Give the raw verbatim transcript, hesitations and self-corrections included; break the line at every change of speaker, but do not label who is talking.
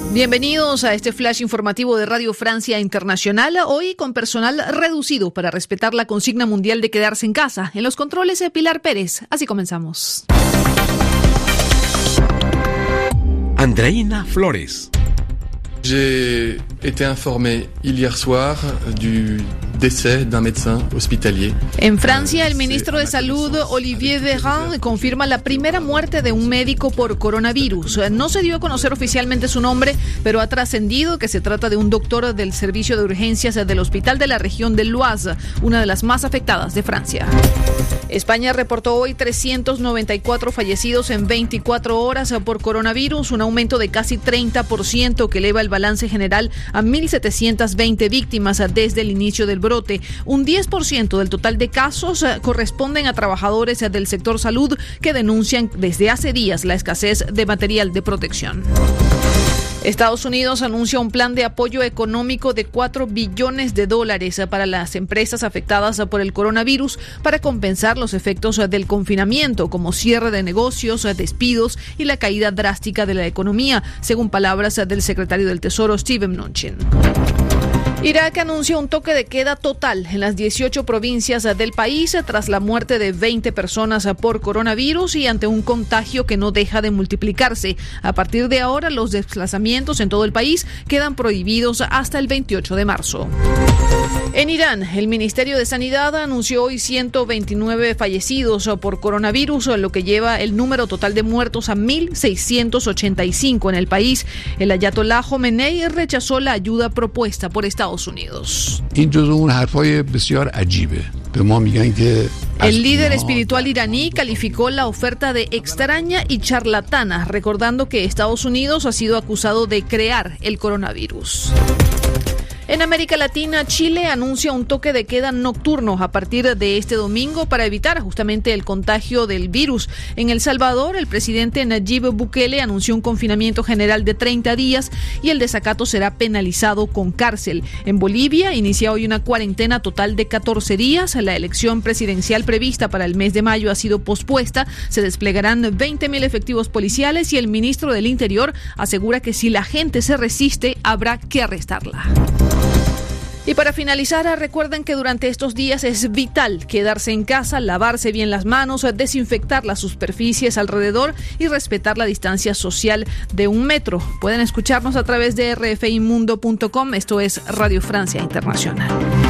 Bienvenidos a este flash informativo de Radio Francia Internacional, hoy con personal reducido para respetar la consigna mundial de quedarse en casa. En los controles, Pilar Pérez. Así comenzamos.
Andreina Flores.
J'ai été informé hier soir du décès d'un médecin hospitalier.
En Francia, el ministro de Salud, Olivier Véran, confirma la primera muerte de un médico por coronavirus. No se dio a conocer oficialmente su nombre, pero ha trascendido que se trata de un doctor del servicio de urgencias del hospital de la región del Oise, una de las más afectadas de Francia. España reportó hoy trescientos noventa y cuatro fallecidos en veinticuatro horas por coronavirus, un aumento de casi treinta por ciento que eleva el balance general a mil setecientas veinte víctimas desde el inicio del brote. Un diez por ciento del total de casos corresponden a trabajadores del sector salud que denuncian desde hace días la escasez de material de protección. Estados Unidos anuncia un plan de apoyo económico de cuatro billones de dólares para las empresas afectadas por el coronavirus para compensar los efectos del confinamiento, como cierre de negocios, despidos y la caída drástica de la economía, según palabras del secretario del Tesoro, Steven Mnuchin. Irak anuncia un toque de queda total en las dieciocho provincias del país tras la muerte de veinte personas por coronavirus y ante un contagio que no deja de multiplicarse. A partir de ahora, los desplazamientos en todo el país quedan prohibidos hasta el veintiocho de marzo. En Irán, el Ministerio de Sanidad anunció hoy ciento veintinueve fallecidos por coronavirus, lo que lleva el número total de muertos a mil seiscientos ochenta y cinco en el país. El ayatolá Jomenei rechazó la ayuda propuesta por Estados Unidos. El líder espiritual iraní calificó la oferta de extraña y charlatana, recordando que Estados Unidos ha sido acusado de crear el coronavirus. En América Latina, Chile anuncia un toque de queda nocturno a partir de este domingo para evitar justamente el contagio del virus. En El Salvador, el presidente Nayib Bukele anunció un confinamiento general de treinta días y el desacato será penalizado con cárcel. En Bolivia, inicia hoy una cuarentena total de catorce días. La elección presidencial prevista para el mes de mayo ha sido pospuesta. Se desplegarán veinte mil efectivos policiales y el ministro del Interior asegura que si la gente se resiste, habrá que arrestarla. Y para finalizar, recuerden que durante estos días es vital quedarse en casa, lavarse bien las manos, desinfectar las superficies alrededor y respetar la distancia social de un metro. Pueden escucharnos a través de r f i mundo punto com. Esto es Radio Francia Internacional.